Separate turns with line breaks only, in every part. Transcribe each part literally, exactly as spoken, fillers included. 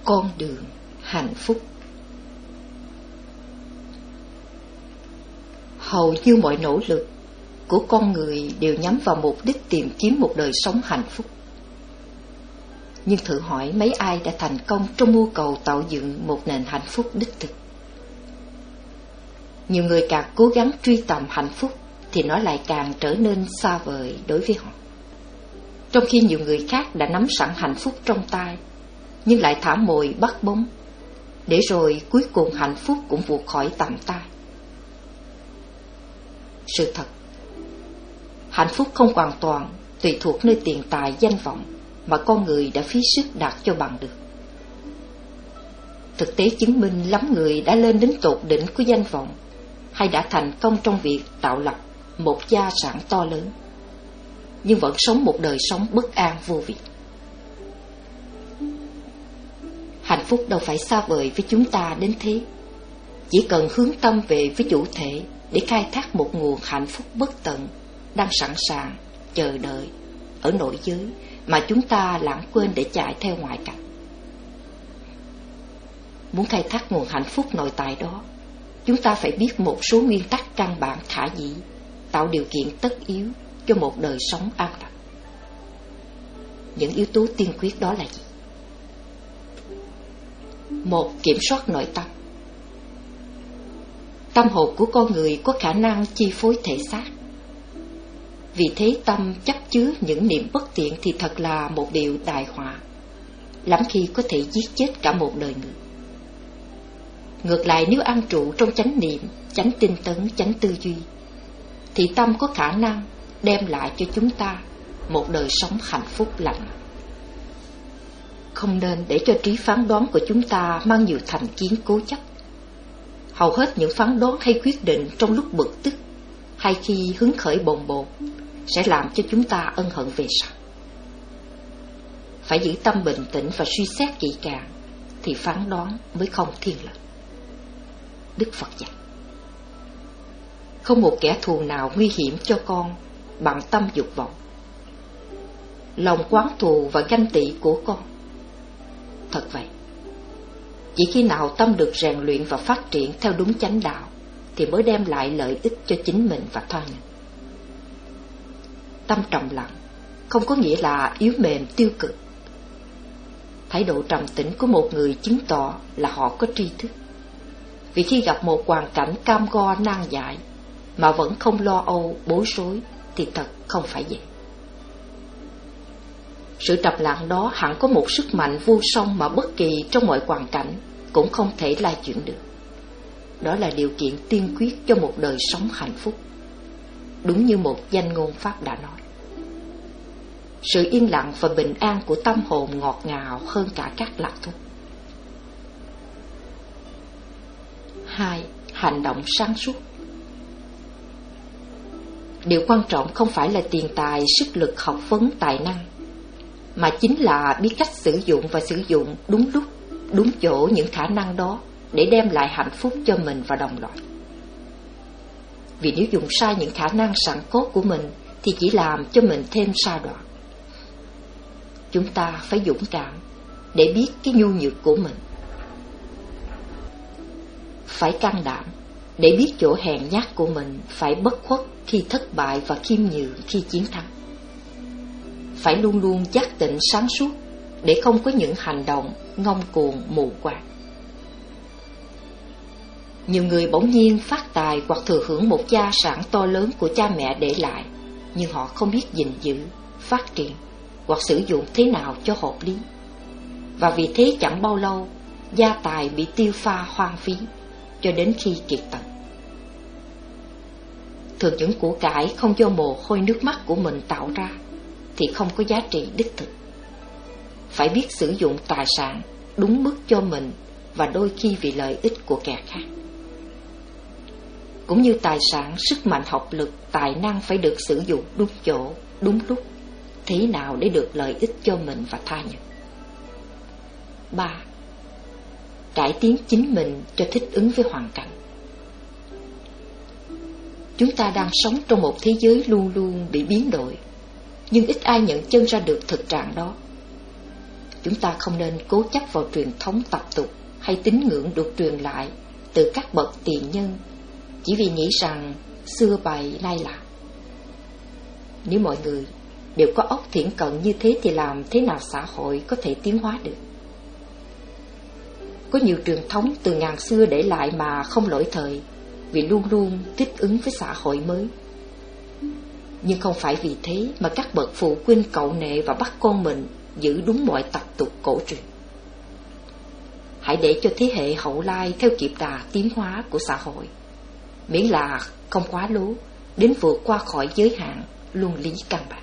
Con đường hạnh phúc. Hầu như mọi nỗ lực của con người đều nhắm vào mục đích tìm kiếm một đời sống hạnh phúc. Nhưng thử hỏi mấy ai đã thành công trong mưu cầu tạo dựng một nền hạnh phúc đích thực? Nhiều người càng cố gắng truy tầm hạnh phúc thì nó lại càng trở nên xa vời đối với họ. Trong khi nhiều người khác đã nắm sẵn hạnh phúc trong tay, nhưng lại thả mồi bắt bóng, để rồi cuối cùng hạnh phúc cũng vụt khỏi tầm tay. Sự thật, hạnh phúc không hoàn toàn tùy thuộc nơi tiền tài danh vọng mà con người đã phí sức đạt cho bằng được. Thực tế chứng minh lắm người đã lên đến tột đỉnh của danh vọng, hay đã thành công trong việc tạo lập một gia sản to lớn, nhưng vẫn sống một đời sống bất an vô vị. Hạnh phúc đâu phải xa vời với chúng ta đến thế. Chỉ cần hướng tâm về với chủ thể để khai thác một nguồn hạnh phúc bất tận đang sẵn sàng chờ đợi ở nội giới mà chúng ta lãng quên để chạy theo ngoại cảnh. Muốn khai thác nguồn hạnh phúc nội tại đó, chúng ta phải biết một số nguyên tắc căn bản khả dĩ, tạo điều kiện tất yếu cho một đời sống an lành. Những yếu tố tiên quyết đó là gì? Một, kiểm soát nội tâm. Tâm hồn của con người có khả năng chi phối thể xác. Vì thế tâm chấp chứa những niệm bất tiện thì thật là một điều đại họa, lắm khi có thể giết chết cả một đời người. Ngược lại, nếu an trụ trong chánh niệm, chánh tinh tấn, chánh tư duy, thì tâm có khả năng đem lại cho chúng ta một đời sống hạnh phúc lành mạnh. Không nên để cho trí phán đoán của chúng ta mang nhiều thành kiến cố chấp. Hầu hết những phán đoán hay quyết định trong lúc bực tức hay khi hứng khởi bồng bột sẽ làm cho chúng ta ân hận về sau. Phải giữ tâm bình tĩnh và suy xét kỹ càng thì phán đoán mới không thiên lệch. Đức Phật dạy: không một kẻ thù nào nguy hiểm cho con bằng tâm dục vọng, lòng oán thù và ganh tị của con. Thật vậy, chỉ khi nào tâm được rèn luyện và phát triển theo đúng chánh đạo thì mới đem lại lợi ích cho chính mình và tha nhân. Tâm trầm lặng không có nghĩa là yếu mềm tiêu cực. Thái độ trầm tĩnh của một người chứng tỏ là họ có tri thức. Vì khi gặp một hoàn cảnh cam go nan giải mà vẫn không lo âu bối rối thì thật không phải vậy. Sự trầm lặng đó hẳn có một sức mạnh vô song mà bất kỳ trong mọi hoàn cảnh cũng không thể lai chuyển được. Đó là điều kiện tiên quyết cho một đời sống hạnh phúc, đúng như một danh ngôn Pháp đã nói. Sự yên lặng và bình an của tâm hồn ngọt ngào hơn cả các lạc thuốc. Hai, hành động sáng suốt. Điều quan trọng không phải là tiền tài, sức lực, học vấn, tài năng, mà chính là biết cách sử dụng và sử dụng đúng lúc, đúng chỗ những khả năng đó để đem lại hạnh phúc cho mình và đồng loại. Vì nếu dùng sai những khả năng sẵn có của mình thì chỉ làm cho mình thêm sa đọa. Chúng ta phải dũng cảm để biết cái nhu nhược của mình, phải can đảm để biết chỗ hèn nhát của mình, phải bất khuất khi thất bại và khiêm nhường khi chiến thắng. Phải luôn luôn giác tỉnh sáng suốt để không có những hành động ngông cuồng mù quáng. Nhiều người bỗng nhiên phát tài hoặc thừa hưởng một gia sản to lớn của cha mẹ để lại, nhưng họ không biết gìn giữ, phát triển hoặc sử dụng thế nào cho hợp lý. Và vì thế chẳng bao lâu, gia tài bị tiêu pha hoang phí cho đến khi kiệt tận. Thường những của cải không do mồ hôi nước mắt của mình tạo ra thì không có giá trị đích thực. Phải biết sử dụng tài sản đúng mức cho mình và đôi khi vì lợi ích của kẻ khác. Cũng như tài sản, sức mạnh, học lực, tài năng phải được sử dụng đúng chỗ, đúng lúc, thế nào để được lợi ích cho mình và tha nhân. Ba, cải tiến chính mình cho thích ứng với hoàn cảnh. Chúng ta đang sống trong một thế giới luôn luôn bị biến đổi, nhưng ít ai nhận chân ra được thực trạng đó. chúng ta không nên cố chấp vào truyền thống tập tục hay tín ngưỡng được truyền lại từ các bậc tiền nhân, chỉ vì nghĩ rằng xưa bày nay làm. Nếu mọi người đều có óc thiển cận như thế thì làm thế nào xã hội có thể tiến hóa được? Có nhiều truyền thống từ ngàn xưa để lại mà không lỗi thời, vì luôn luôn thích ứng với xã hội mới. Nhưng không phải vì thế mà các bậc phụ huynh cậu nệ và bắt con mình giữ đúng mọi tập tục cổ truyền. Hãy để cho thế hệ hậu lai theo kịp đà tiến hóa của xã hội, miễn là không quá lố đến vượt qua khỏi giới hạn luân lý căn bản.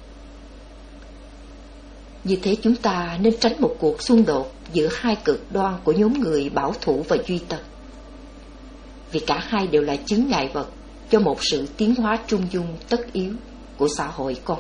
Như thế chúng ta nên tránh một cuộc xung đột giữa hai cực đoan của nhóm người bảo thủ và duy tân, vì cả hai đều là chướng ngại vật cho một sự tiến hóa trung dung tất yếu của xã hội con.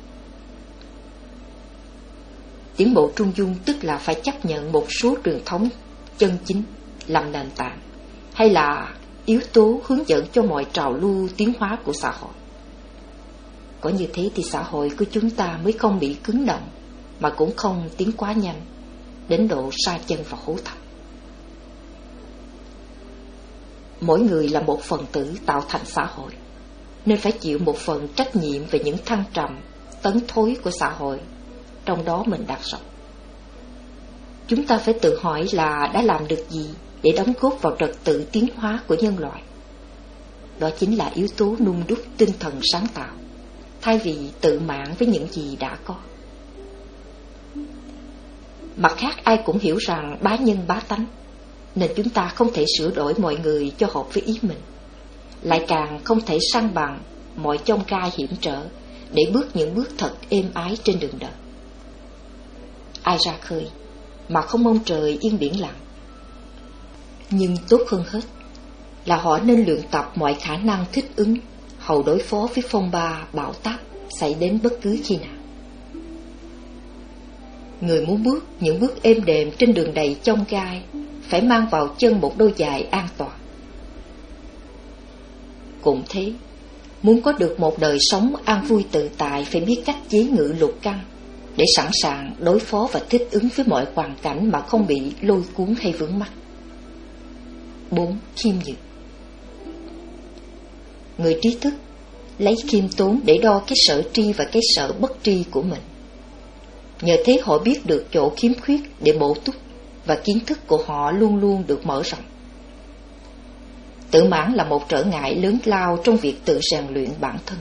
Tiến bộ trung dung tức là phải chấp nhận một số truyền thống chân chính làm nền tảng, hay là yếu tố hướng dẫn cho mọi trào lưu tiến hóa của xã hội. Có như thế thì xã hội của chúng ta mới không bị cứng động, mà cũng không tiến quá nhanh đến độ sa chân vào hố thẳm. Mỗi người là một phần tử tạo thành xã hội, nên phải chịu một phần trách nhiệm về những thăng trầm, tấn thối của xã hội, trong đó mình đang sống. Chúng ta phải tự hỏi là đã làm được gì để đóng góp vào trật tự tiến hóa của nhân loại. Đó chính là yếu tố nung đúc tinh thần sáng tạo, thay vì tự mãn với những gì đã có. Mặt khác, ai cũng hiểu rằng bá nhân bá tánh, nên chúng ta không thể sửa đổi mọi người cho hợp với ý mình, lại càng không thể săn bằng mọi chông gai hiểm trở để bước những bước thật êm ái trên đường đời. Ai ra khơi mà không mong trời yên biển lặng. Nhưng tốt hơn hết là họ nên luyện tập mọi khả năng thích ứng, hầu đối phó với phong ba bão táp xảy đến bất cứ khi nào. Người muốn bước những bước êm đềm trên đường đầy chông gai phải mang vào chân một đôi giày an toàn. Cũng thế, muốn có được một đời sống an vui tự tại phải biết cách chế ngự lục căn để sẵn sàng đối phó và thích ứng với mọi hoàn cảnh mà không bị lôi cuốn hay vướng mắc. Bốn. Khiêm nhường. Người trí thức lấy khiêm tốn để đo cái sở tri và cái sở bất tri của mình. Nhờ thế họ biết được chỗ khiếm khuyết để bổ túc, và kiến thức của họ luôn luôn được mở rộng. Tự mãn là một trở ngại lớn lao trong việc tự rèn luyện bản thân.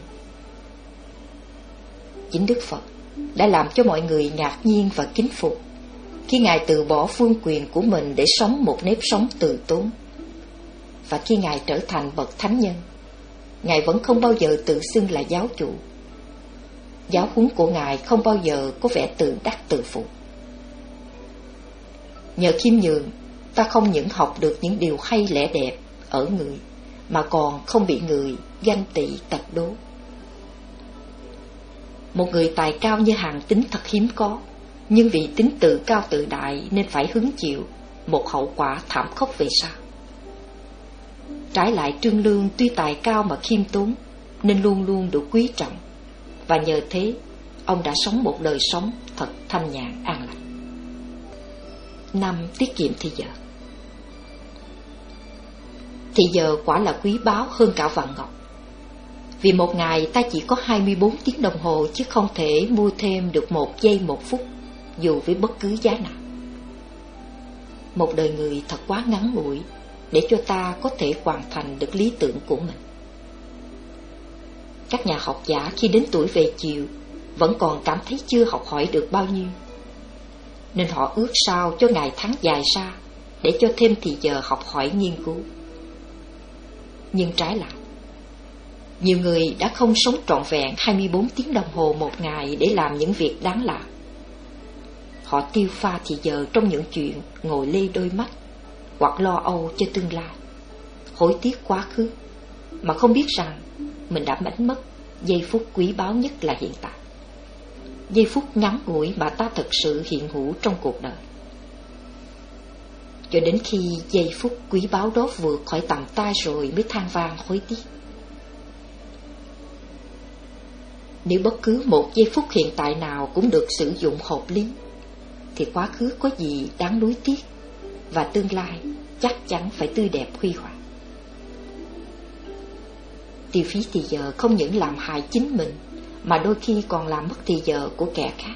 Chính Đức Phật đã làm cho mọi người ngạc nhiên và kính phục khi Ngài từ bỏ vương quyền của mình để sống một nếp sống từ tốn. Và khi Ngài trở thành bậc thánh nhân, Ngài vẫn không bao giờ tự xưng là giáo chủ. Giáo huấn của Ngài không bao giờ có vẻ tự đắc tự phụ. Nhờ khiêm nhường, ta không những học được những điều hay lẽ đẹp ở người, mà còn không bị người ganh tị tật đố. Một người tài cao như Hàn Tín thật hiếm có, nhưng vì tính tự cao tự đại nên phải hứng chịu một hậu quả thảm khốc về sau. Trái lại, Trương Lương tuy tài cao mà khiêm tốn, nên luôn luôn được quý trọng, và nhờ thế ông đã sống một đời sống thật thanh nhàn an lành. Năm. Tiết kiệm thì giờ. Thì giờ quả là quý báu hơn cả vàng ngọc. Vì một ngày ta chỉ có hai mươi bốn tiếng đồng hồ, chứ không thể mua thêm được một giây một phút, dù với bất cứ giá nào. Một đời người thật quá ngắn ngủi để cho ta có thể hoàn thành được lý tưởng của mình. Các nhà học giả khi đến tuổi về chiều vẫn còn cảm thấy chưa học hỏi được bao nhiêu, nên họ ước sao cho ngày tháng dài ra để cho thêm thì giờ học hỏi nghiên cứu. Nhưng trái lại, nhiều người đã không sống trọn vẹn hai mươi bốn tiếng đồng hồ một ngày để làm những việc đáng làm. Họ tiêu pha thì giờ trong những chuyện ngồi lê đôi mắt, hoặc lo âu cho tương lai, hối tiếc quá khứ, mà không biết rằng mình đã đánh mất giây phút quý báu nhất là hiện tại. Giây phút ngắn ngủi mà ta thực sự hiện hữu trong cuộc đời. Cho đến khi giây phút quý báu đó vượt khỏi tầm tay rồi mới than vang hối tiếc. Nếu bất cứ một giây phút hiện tại nào cũng được sử dụng hợp lý, thì quá khứ có gì đáng nuối tiếc, và tương lai chắc chắn phải tươi đẹp huy hoàng. Tiêu phí thì giờ không những làm hại chính mình, mà đôi khi còn làm mất thì giờ của kẻ khác.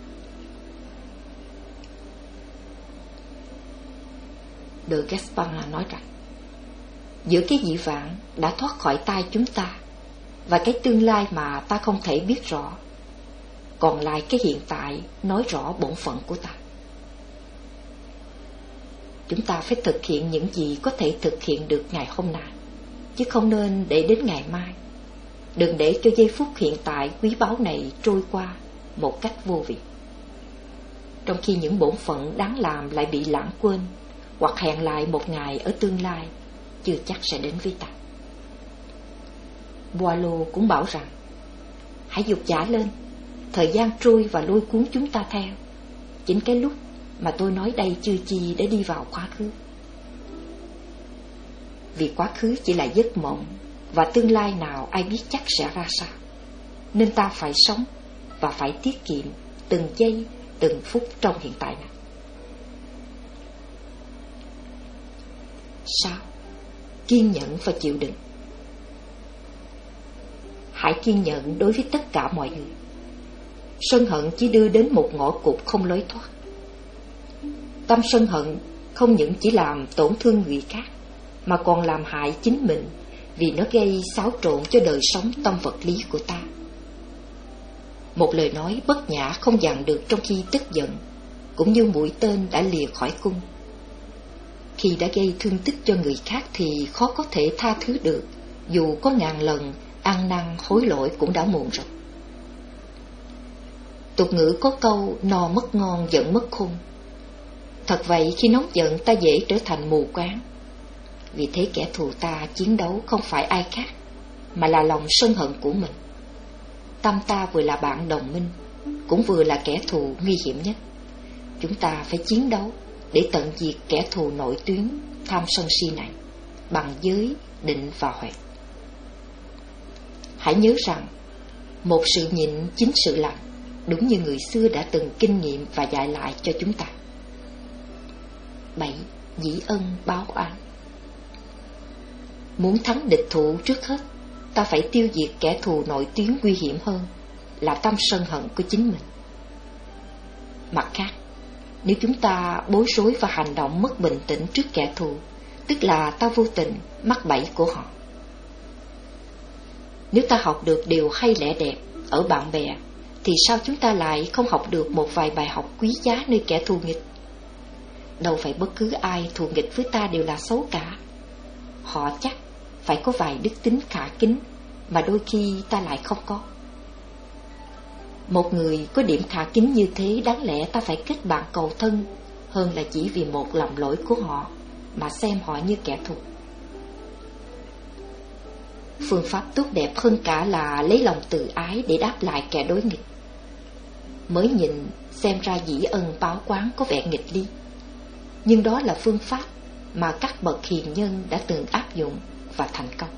De Gaspard nói rằng, giữa cái dĩ vãng đã thoát khỏi tay chúng ta và cái tương lai mà ta không thể biết rõ, còn lại cái hiện tại nói rõ bổn phận của ta. Chúng ta phải thực hiện những gì có thể thực hiện được ngày hôm nay, chứ không nên để đến ngày mai. Đừng để cho giây phút hiện tại quý báu này trôi qua một cách vô vị, trong khi những bổn phận đáng làm lại bị lãng quên, hoặc hẹn lại một ngày ở tương lai chưa chắc sẽ đến với ta. Boileau cũng bảo rằng, hãy dục dã lên, thời gian trôi và lôi cuốn chúng ta theo. Chính cái lúc mà tôi nói đây chưa chi để đi vào quá khứ. Vì quá khứ chỉ là giấc mộng, và tương lai nào ai biết chắc sẽ ra sao. Nên ta phải sống và phải tiết kiệm từng giây, từng phút trong hiện tại này. Sao? Kiên nhẫn và chịu đựng. Hãy kiên nhẫn đối với tất cả mọi người. Sân hận chỉ đưa đến một ngõ cụt không lối thoát. Tâm sân hận không những chỉ làm tổn thương người khác, mà còn làm hại chính mình, vì nó gây xáo trộn cho đời sống tâm vật lý của ta. Một lời nói bất nhã không dằn được trong khi tức giận, cũng như mũi tên đã lìa khỏi cung. Khi đã gây thương tích cho người khác thì khó có thể tha thứ được, dù có ngàn lần ăn năn hối lỗi cũng đã muộn rồi. Tục ngữ có câu no mất ngon giận mất khôn. Thật vậy, khi nóng giận ta dễ trở thành mù quáng. Vì thế kẻ thù ta chiến đấu không phải ai khác, mà là lòng sân hận của mình. Tâm ta vừa là bạn đồng minh, cũng vừa là kẻ thù nguy hiểm nhất. Chúng ta phải chiến đấu để tận diệt kẻ thù nội tuyến tham sân si này bằng giới, định và huệ. Hãy nhớ rằng, một sự nhịn chính sự lành, đúng như người xưa đã từng kinh nghiệm và dạy lại cho chúng ta. Bảy. Dĩ ân báo oán. Muốn thắng địch thủ, trước hết ta phải tiêu diệt kẻ thù nội tuyến nguy hiểm hơn là tâm sân hận của chính mình. Mặt khác, nếu chúng ta bối rối và hành động mất bình tĩnh trước kẻ thù, tức là ta vô tình mắc bẫy của họ. Nếu ta học được điều hay lẽ đẹp ở bạn bè, thì sao chúng ta lại không học được một vài bài học quý giá nơi kẻ thù nghịch? Đâu phải bất cứ ai thù nghịch với ta đều là xấu cả. Họ chắc phải có vài đức tính khả kính mà đôi khi ta lại không có. Một người có điểm khả kính như thế, đáng lẽ ta phải kết bạn cầu thân, hơn là chỉ vì một lầm lỗi của họ mà xem họ như kẻ thù. Phương pháp tốt đẹp hơn cả là lấy lòng từ ái để đáp lại kẻ đối nghịch. Mới nhìn xem ra dĩ ân báo oán có vẻ nghịch lý, nhưng đó là phương pháp mà các bậc hiền nhân đã từng áp dụng và thành công.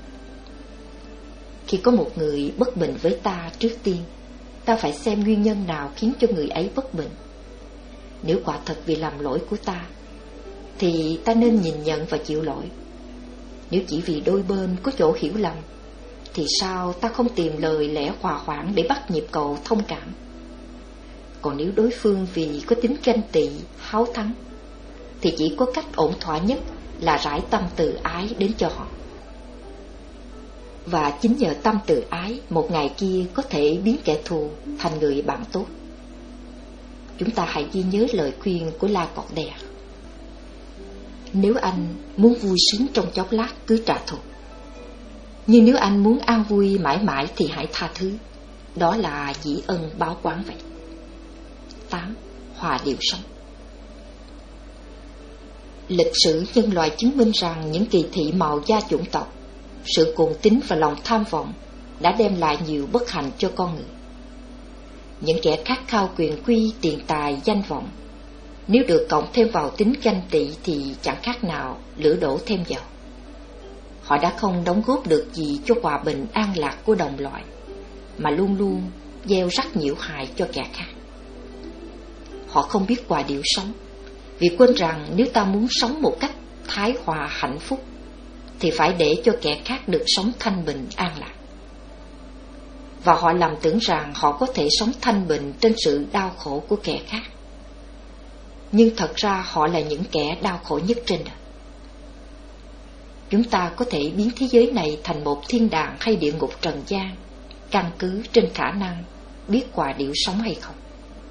Khi có một người bất bình với ta, trước tiên ta phải xem nguyên nhân nào khiến cho người ấy bất bình. Nếu quả thật vì làm lỗi của ta, thì ta nên nhìn nhận và chịu lỗi. Nếu chỉ vì đôi bên có chỗ hiểu lầm, thì sao ta không tìm lời lẽ hòa hoãn để bắt nhịp cầu thông cảm? Còn nếu đối phương vì có tính ganh tị, háo thắng, thì chỉ có cách ổn thỏa nhất là rải tâm từ ái đến cho họ. Và chính nhờ tâm từ ái, một ngày kia có thể biến kẻ thù thành người bạn tốt. Chúng ta hãy ghi nhớ lời khuyên của La Cọt Đè: nếu anh muốn vui sướng trong chốc lát, cứ trả thù. Nhưng nếu anh muốn an vui mãi mãi thì hãy tha thứ. Đó là dĩ ân báo oán vậy. Tám. Hòa điệu sống. Lịch sử nhân loại chứng minh rằng những kỳ thị màu da chủng tộc, sự cuồng tín và lòng tham vọng đã đem lại nhiều bất hạnh cho con người. Những kẻ khát khao quyền quy, tiền tài, danh vọng, nếu được cộng thêm vào tính ganh tị thì chẳng khác nào lửa đổ thêm dầu. Họ đã không đóng góp được gì cho hòa bình an lạc của đồng loại, mà luôn luôn gieo rắc nhiễu hại cho kẻ khác. họ không biết quả điệu sống, vì quên rằng nếu ta muốn sống một cách thái hòa hạnh phúc thì phải để cho kẻ khác được sống thanh bình an lạc. Và họ lầm tưởng rằng họ có thể sống thanh bình trên sự đau khổ của kẻ khác. Nhưng thật ra họ là những kẻ đau khổ nhất trên đời. Chúng ta có thể biến thế giới này thành một thiên đàng hay địa ngục trần gian, căn cứ trên khả năng biết quả điệu sống hay không.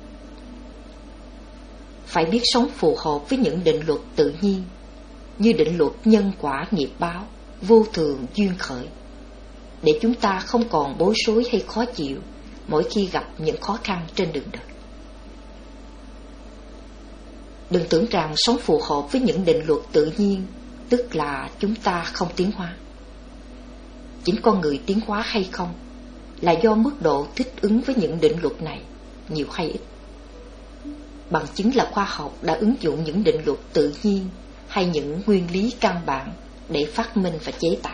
Phải biết sống phù hợp với những định luật tự nhiên, như định luật nhân quả nghiệp báo, vô thường duyên khởi, để chúng ta không còn bối rối hay khó chịu mỗi khi gặp những khó khăn trên đường đời. Đừng tưởng rằng sống phù hợp với những định luật tự nhiên tức là chúng ta không tiến hóa. Chính con người tiến hóa hay không là do mức độ thích ứng với những định luật này nhiều hay ít. Bằng chứng là khoa học đã ứng dụng những định luật tự nhiên hay những nguyên lý căn bản để phát minh và chế tạo.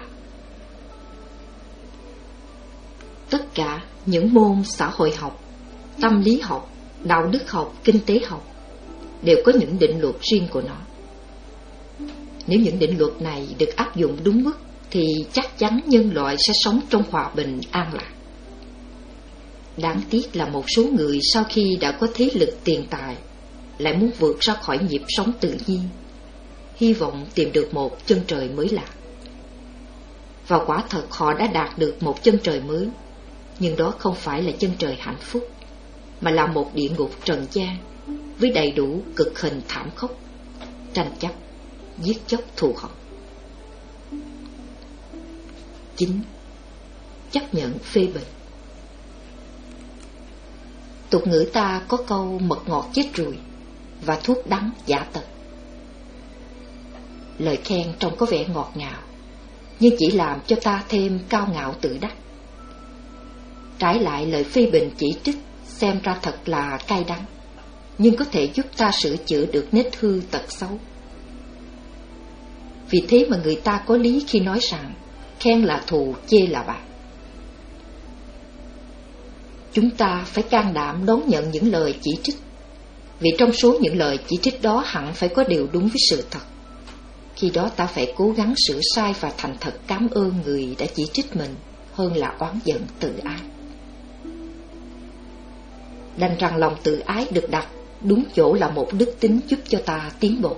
Tất cả những môn xã hội học, tâm lý học, đạo đức học, kinh tế học đều có những định luật riêng của nó. Nếu những định luật này được áp dụng đúng mức thì chắc chắn nhân loại sẽ sống trong hòa bình an lạc. Đáng tiếc là một số người sau khi đã có thế lực tiền tài lại muốn vượt ra khỏi nhịp sống tự nhiên, hy vọng tìm được một chân trời mới lạ. Và quả thật họ đã đạt được một chân trời mới, nhưng đó không phải là chân trời hạnh phúc, mà là một địa ngục trần gian với đầy đủ cực hình thảm khốc, tranh chấp, giết chóc thù hận. Chín. Chấp nhận phê bình. Tục ngữ ta có câu mật ngọt chết ruồi và thuốc đắng giả tật. Lời khen trông có vẻ ngọt ngào, nhưng chỉ làm cho ta thêm cao ngạo tự đắc. Trái lại, lời phê bình chỉ trích xem ra thật là cay đắng, nhưng có thể giúp ta sửa chữa được nết hư tật xấu. Vì thế mà người ta có lý khi nói rằng khen là thù, chê là bạn. Chúng ta phải can đảm đón nhận những lời chỉ trích, vì trong số những lời chỉ trích đó hẳn phải có điều đúng với sự thật. Khi đó ta phải cố gắng sửa sai và thành thật cảm ơn người đã chỉ trích mình hơn là oán giận tự ái. Đành rằng lòng tự ái được đặt đúng chỗ là một đức tính giúp cho ta tiến bộ.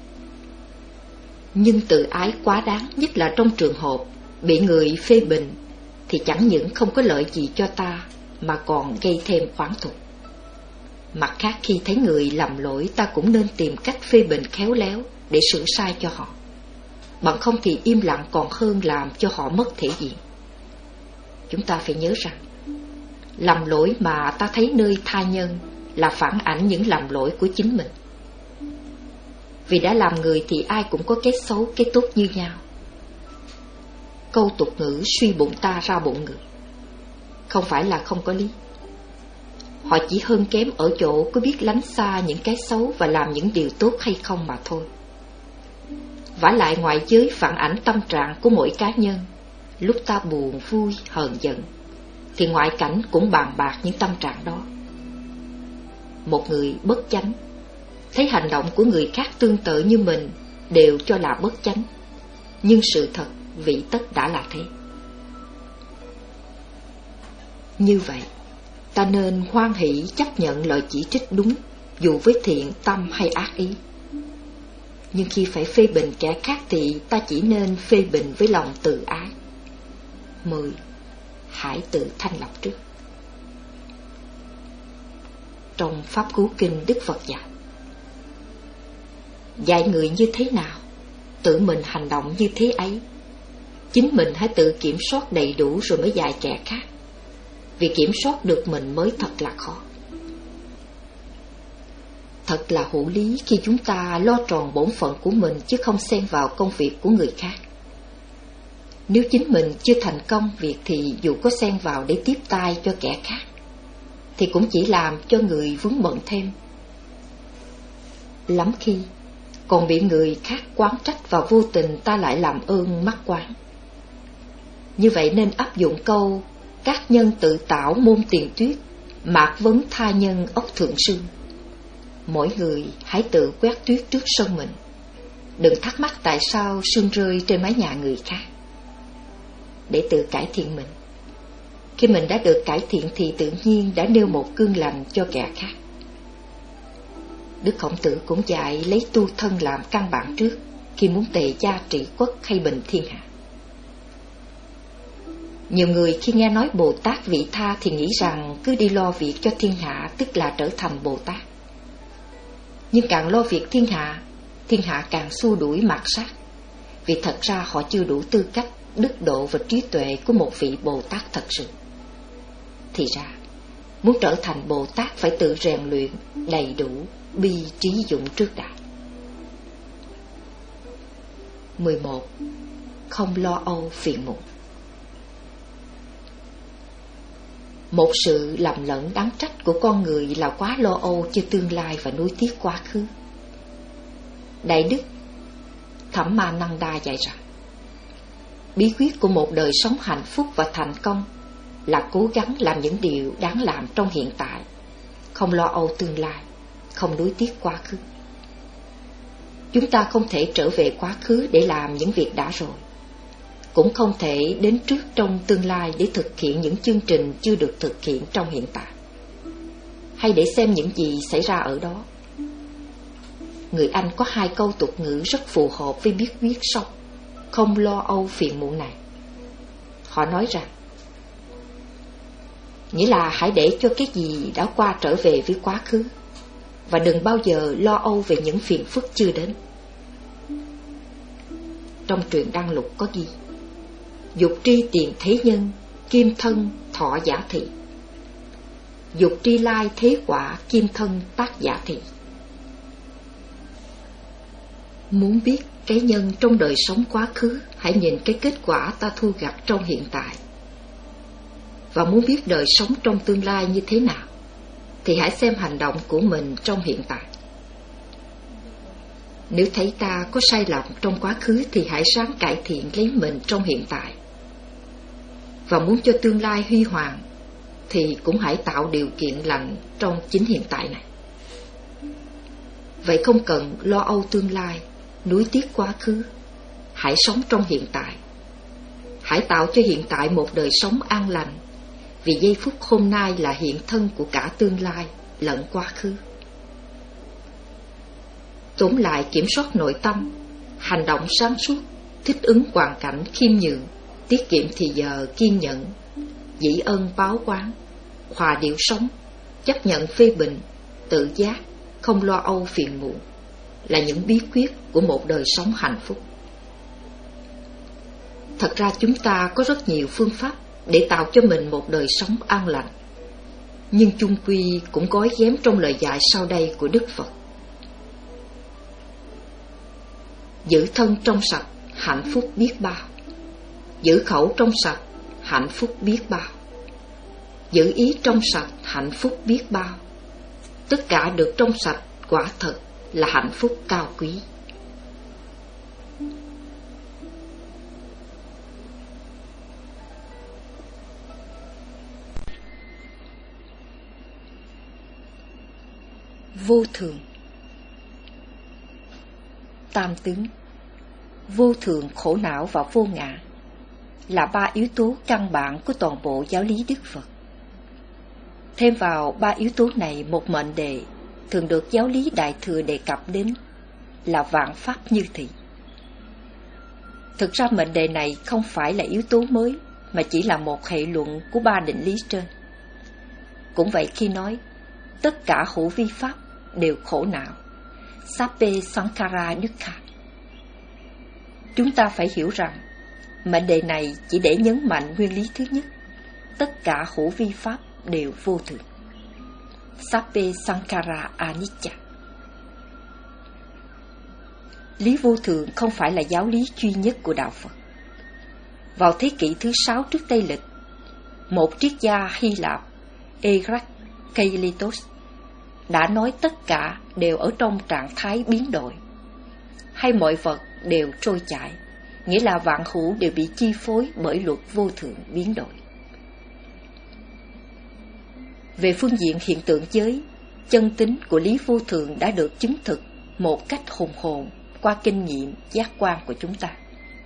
Nhưng tự ái quá đáng, nhất là trong trường hợp bị người phê bình, thì chẳng những không có lợi gì cho ta mà còn gây thêm khoáng thục. Mặt khác, khi thấy người lầm lỗi, ta cũng nên tìm cách phê bình khéo léo để sửa sai cho họ. Bằng không thì im lặng còn hơn làm cho họ mất thể diện. Chúng ta phải nhớ rằng lầm lỗi mà ta thấy nơi tha nhân là phản ảnh những lầm lỗi của chính mình. Vì đã làm người thì ai cũng có cái xấu, cái tốt như nhau. Câu tục ngữ suy bụng ta ra bụng người không phải là không có lý. Họ chỉ hơn kém ở chỗ có biết lánh xa những cái xấu và làm những điều tốt hay không mà thôi. Vả lại, ngoại giới phản ảnh tâm trạng của mỗi cá nhân. Lúc ta buồn, vui, hờn giận thì ngoại cảnh cũng bàn bạc những tâm trạng đó. Một người bất chánh thấy hành động của người khác tương tự như mình đều cho là bất chánh, nhưng sự thật vị tất đã là thế. Như vậy, ta nên hoan hỷ chấp nhận lời chỉ trích đúng, dù với thiện tâm hay ác ý. Nhưng khi phải phê bình kẻ khác thì ta chỉ nên phê bình với lòng tự ái. Mười. Hãy tự thanh lọc trước. Trong Pháp Cú Kinh, Đức Phật dạy: dạy người như thế nào, tự mình hành động như thế ấy. Chính mình hãy tự kiểm soát đầy đủ rồi mới dạy kẻ khác, vì kiểm soát được mình mới thật là khó. Thật là hữu lý khi chúng ta lo tròn bổn phận của mình chứ không xen vào công việc của người khác. Nếu chính mình chưa thành công việc thì dù có xen vào để tiếp tay cho kẻ khác thì cũng chỉ làm cho người vướng bận thêm. Lắm khi còn bị người khác oán trách và vô tình ta lại làm ơn mắc oán. Như vậy nên áp dụng câu các nhân tự tạo môn tiền tuyết, mạc vấn tha nhân ốc thượng sư. Mỗi người hãy tự quét tuyết trước sân mình. Đừng thắc mắc tại sao sương rơi trên mái nhà người khác. Để tự cải thiện mình. Khi mình đã được cải thiện thì tự nhiên đã nêu một gương lành cho kẻ khác. Đức Khổng Tử cũng dạy lấy tu thân làm căn bản trước khi muốn tề gia trị quốc hay bình thiên hạ. Nhiều người khi nghe nói Bồ Tát vị tha thì nghĩ rằng cứ đi lo việc cho thiên hạ tức là trở thành Bồ Tát. Nhưng càng lo việc thiên hạ, thiên hạ càng xua đuổi mạt sát, vì thật ra họ chưa đủ tư cách, đức độ và trí tuệ của một vị Bồ Tát thật sự. Thì ra, muốn trở thành Bồ Tát phải tự rèn luyện đầy đủ bi trí dụng trước đã. mười một. Không lo âu phiền muộn. Một sự lầm lẫn đáng trách của con người là quá lo âu cho tương lai và nuối tiếc quá khứ. Đại đức Thammananda dạy rằng bí quyết của một đời sống hạnh phúc và thành công là cố gắng làm những điều đáng làm trong hiện tại, không lo âu tương lai, không nuối tiếc quá khứ. Chúng ta không thể trở về quá khứ để làm những việc đã rồi, cũng không thể đến trước trong tương lai để thực hiện những chương trình chưa được thực hiện trong hiện tại, hay để xem những gì xảy ra ở đó. Người Anh có hai câu tục ngữ rất phù hợp với bí quyết sống không lo âu phiền muộn này. Họ nói rằng, nghĩa là hãy để cho cái gì đã qua trở về với quá khứ, và đừng bao giờ lo âu về những phiền phức chưa đến. Trong truyện Đăng Lục có ghi: dục tri tiền thế nhân, kim thân thọ giả thị. Dục tri lai thế quả, kim thân tác giả thị. Muốn biết cái nhân trong đời sống quá khứ, hãy nhìn cái kết quả ta thu gặt trong hiện tại. Và muốn biết đời sống trong tương lai như thế nào, thì hãy xem hành động của mình trong hiện tại. Nếu thấy ta có sai lầm trong quá khứ thì hãy ráng cải thiện lấy mình trong hiện tại. Và muốn cho tương lai huy hoàng thì cũng hãy tạo điều kiện lành trong chính hiện tại này. Vậy không cần lo âu tương lai, nuối tiếc quá khứ. Hãy sống trong hiện tại. Hãy tạo cho hiện tại một đời sống an lành, vì giây phút hôm nay là hiện thân của cả tương lai lẫn quá khứ. Tóm lại, kiểm soát nội tâm, hành động sáng suốt, thích ứng hoàn cảnh khiêm nhường, tiết kiệm thì giờ kiên nhẫn, dĩ ân báo oán, hòa điệu sống, chấp nhận phê bình, tự giác, không lo âu phiền muộn là những bí quyết của một đời sống hạnh phúc. Thật ra chúng ta có rất nhiều phương pháp để tạo cho mình một đời sống an lành, nhưng chung quy cũng gói ghém trong lời dạy sau đây của Đức Phật: giữ thân trong sạch, hạnh phúc biết bao. Giữ khẩu trong sạch, hạnh phúc biết bao. Giữ ý trong sạch, hạnh phúc biết bao. Tất cả được trong sạch, quả thật là hạnh phúc cao quý. Vô thường. Tam tướng, vô thường, khổ não và vô ngã là ba yếu tố căn bản của toàn bộ giáo lý Đức Phật. Thêm vào ba yếu tố này, một mệnh đề thường được giáo lý Đại Thừa đề cập đến là vạn pháp như thị. Thực ra mệnh đề này không phải là yếu tố mới, mà chỉ là một hệ luận của ba định lý trên. Cũng vậy, khi nói tất cả hữu vi pháp đều khổ não, Sape Sankhara Dukkha, chúng ta phải hiểu rằng mệnh đề này chỉ để nhấn mạnh nguyên lý thứ nhất: tất cả hữu vi pháp đều vô thường, Sape Sankhara Anicca. Lý vô thường không phải là giáo lý duy nhất của Đạo Phật. Vào thế kỷ thứ sáu trước Tây Lịch, một triết gia Hy Lạp, Heraclitus, đã nói tất cả đều ở trong trạng thái biến đổi, hay mọi vật đều trôi chảy, nghĩa là vạn hữu đều bị chi phối bởi luật vô thường biến đổi. Về phương diện hiện tượng giới, chân tính của lý vô thường đã được chứng thực một cách hùng hồn qua kinh nghiệm giác quan của chúng ta.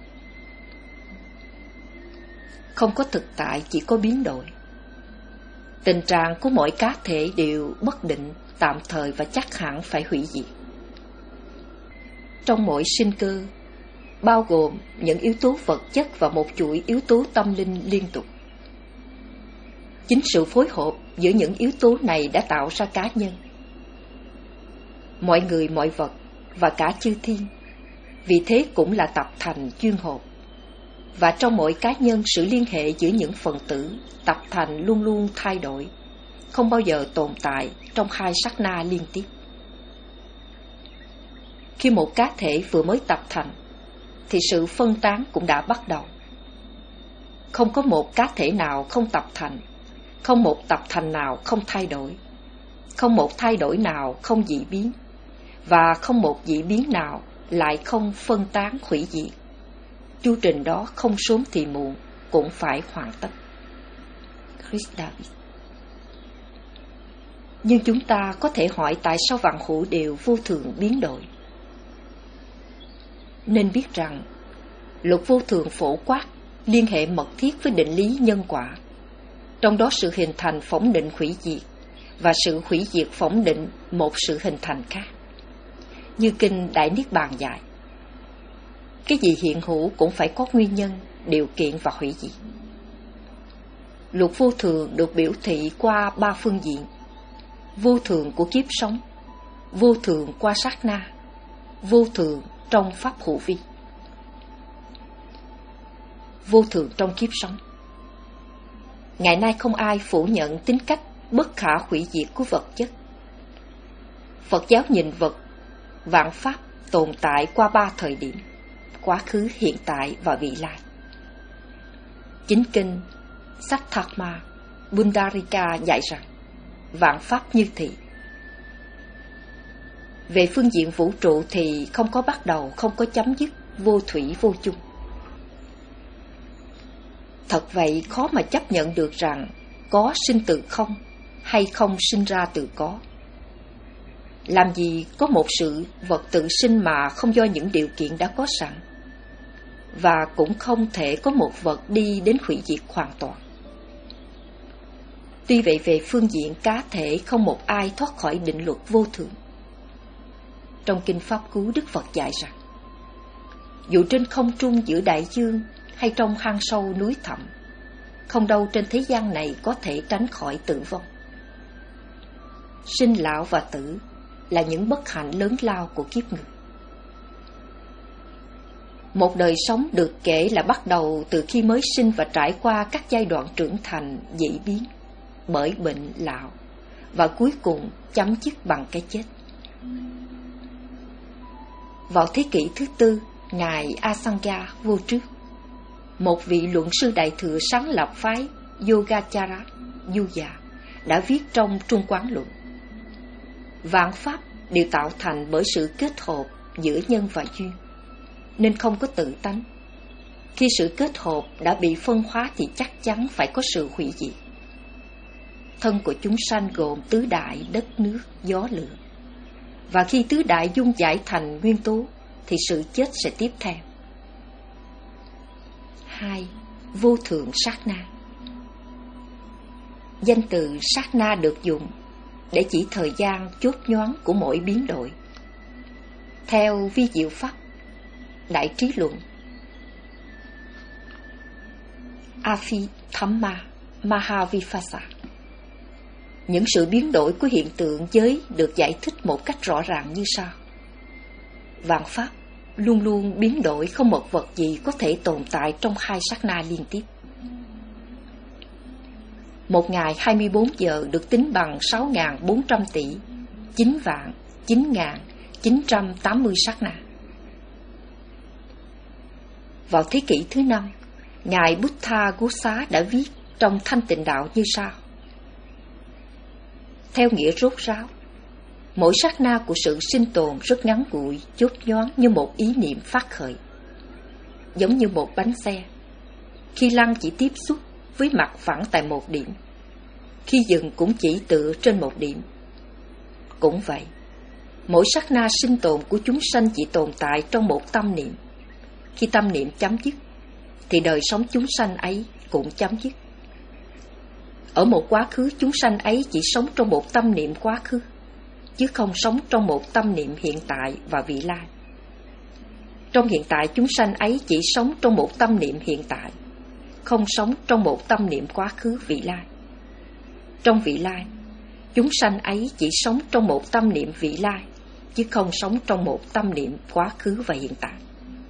Không có thực tại, chỉ có biến đổi. Tình trạng của mỗi cá thể đều bất định, tạm thời và chắc hẳn phải hủy diệt. Trong mỗi sinh cơ, bao gồm những yếu tố vật chất và một chuỗi yếu tố tâm linh liên tục. Chính sự phối hợp giữa những yếu tố này đã tạo ra cá nhân. Mọi người, mọi vật và cả chư thiên, vì thế cũng là tập thành chuyên hộp. Và trong mỗi cá nhân, sự liên hệ giữa những phần tử tập thành luôn luôn thay đổi, không bao giờ tồn tại trong hai sát na liên tiếp. Khi một cá thể vừa mới tập thành, thì sự phân tán cũng đã bắt đầu. Không có một cá thể nào không tập thành, không một tập thành nào không thay đổi, không một thay đổi nào không dị biến, và không một dị biến nào lại không phân tán hủy diệt. Chu trình đó không sớm thì muộn cũng phải hoàn tất. Chris Davis. Nhưng chúng ta có thể hỏi tại sao vạn hữu đều vô thường biến đổi. Nên biết rằng luật vô thường phổ quát liên hệ mật thiết với định lý nhân quả, trong đó sự hình thành phỏng định hủy diệt và sự hủy diệt phỏng định một sự hình thành khác. Như kinh Đại Niết Bàn dạy, cái gì hiện hữu cũng phải có nguyên nhân, điều kiện và hủy diệt. Luật vô thường được biểu thị qua ba phương diện: vô thường của kiếp sống, vô thường qua sát na, vô thường trong pháp hữu vi. Vô thường trong kiếp sống. Ngày nay không ai phủ nhận tính cách bất khả hủy diệt của vật chất. Phật giáo nhìn vật, vạn pháp tồn tại qua ba thời điểm: quá khứ, hiện tại và vị lai. Chính kinh Sattharma Pundarika dạy rằng vạn pháp như thị. Về phương diện vũ trụ thì không có bắt đầu, không có chấm dứt, vô thủy vô chung. Thật vậy, khó mà chấp nhận được rằng có sinh từ không hay không sinh ra từ có. Làm gì có một sự vật tự sinh mà không do những điều kiện đã có sẵn, và cũng không thể có một vật đi đến hủy diệt hoàn toàn. Tuy vậy, về phương diện cá thể không một ai thoát khỏi định luật vô thường. Trong kinh Pháp Cú, Đức Phật dạy rằng dù trên không trung giữa đại dương hay trong hang sâu núi thẳm, không đâu trên thế gian này có thể tránh khỏi tử vong. Sinh lão và tử là những bất hạnh lớn lao của kiếp người. Một đời sống được kể là bắt đầu từ khi mới sinh và trải qua các giai đoạn trưởng thành, dị biến bởi bệnh lão, và cuối cùng chấm dứt bằng cái chết. Vào thế kỷ thứ tư, Ngài Asanga Vô Trước, một vị luận sư đại thừa sáng lập phái Yogacara Yuya, đã viết trong Trung Quán Luận: vạn pháp đều tạo thành bởi sự kết hợp giữa nhân và duyên, nên không có tự tánh. Khi sự kết hợp đã bị phân hóa thì chắc chắn phải có sự hủy diệt. Thân của chúng sanh gồm tứ đại: đất, nước, gió, lửa. Và khi tứ đại dung giải thành nguyên tố thì sự chết sẽ tiếp theo. Hai, vô thượng sát na. Danh từ sát na được dùng để chỉ thời gian chốt nhoáng của mỗi biến đổi. Theo vi diệu pháp Đại Trí Luận Abhidhamma Mahavipassa, những sự biến đổi của hiện tượng giới được giải thích một cách rõ ràng như sau: vạn pháp luôn luôn biến đổi, không một vật gì có thể tồn tại trong hai sát na liên tiếp. Một ngày hai mươi bốn giờ được tính bằng sáu nghìn bốn trăm tỷ, chín vạn chín nghìn chín trăm tám mươi sát na. Vào thế kỷ thứ năm, Ngài Buddha Ghosa đã viết trong Thanh Tịnh Đạo như sau: theo nghĩa rốt ráo, mỗi sát na của sự sinh tồn rất ngắn ngủi, chốt nhoáng như một ý niệm phát khởi. Giống như một bánh xe, khi lăn chỉ tiếp xúc với mặt phẳng tại một điểm, khi dừng cũng chỉ tựa trên một điểm. Cũng vậy, mỗi sát na sinh tồn của chúng sanh chỉ tồn tại trong một tâm niệm. Khi tâm niệm chấm dứt, thì đời sống chúng sanh ấy cũng chấm dứt. Ở một quá khứ, chúng sanh ấy chỉ sống trong một tâm niệm quá khứ, chứ không sống trong một tâm niệm hiện tại và vị lai. Trong hiện tại, chúng sanh ấy chỉ sống trong một tâm niệm hiện tại, không sống trong một tâm niệm quá khứ vị lai. Trong vị lai, chúng sanh ấy chỉ sống trong một tâm niệm vị lai, chứ không sống trong một tâm niệm quá khứ và hiện tại.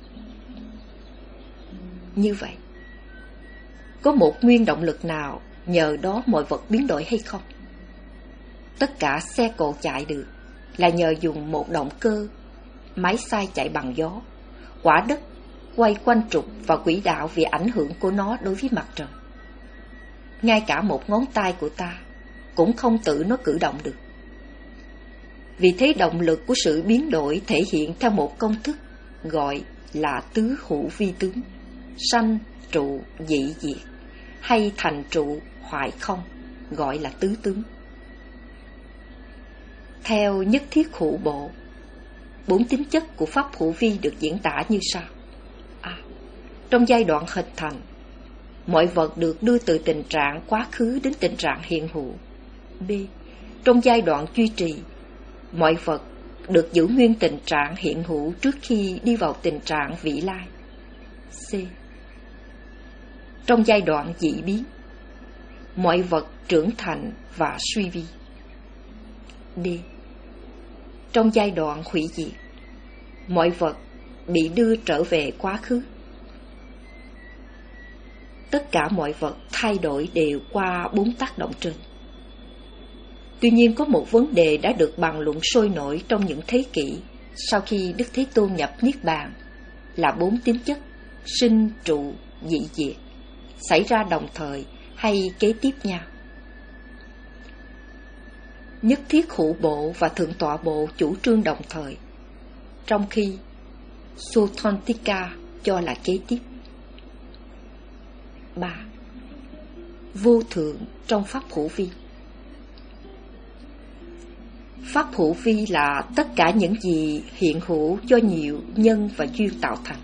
Như vậy, có một nguyên động lực nào nhờ đó mọi vật biến đổi hay không? Tất cả xe cộ chạy được là nhờ dùng một động cơ, máy xay chạy bằng gió, quả đất quay quanh trục và quỹ đạo vì ảnh hưởng của nó đối với mặt trời. Ngay cả một ngón tay của ta cũng không tự nó cử động được. Vì thế động lực của sự biến đổi thể hiện theo một công thức gọi là tứ hữu vi tướng, sanh trụ dị diệt, hay thành trụ hoại không, gọi là tứ tướng. Theo nhất thiết hữu bộ, bốn tính chất của pháp hữu vi được diễn tả như sau. A. Trong giai đoạn hình thành, mọi vật được đưa từ tình trạng quá khứ đến tình trạng hiện hữu. B. Trong giai đoạn duy trì, mọi vật được giữ nguyên tình trạng hiện hữu trước khi đi vào tình trạng vị lai. C. Trong giai đoạn dị biến, mọi vật trưởng thành và suy vi. D. Trong giai đoạn hủy diệt, mọi vật bị đưa trở về quá khứ. Tất cả mọi vật thay đổi đều qua bốn tác động trên. Tuy nhiên có một vấn đề đã được bàn luận sôi nổi trong những thế kỷ sau khi Đức Thế Tôn nhập Niết Bàn, là bốn tính chất sinh, trụ, dị diệt xảy ra đồng thời hay kế tiếp nhau. Nhất thiết hữu bộ và thượng tọa bộ chủ trương đồng thời, trong khi Suttantika cho là kế tiếp. Ba. Vô thượng trong pháp hữu vi. Pháp hữu vi là tất cả những gì hiện hữu do nhiều nhân và duyên tạo thành.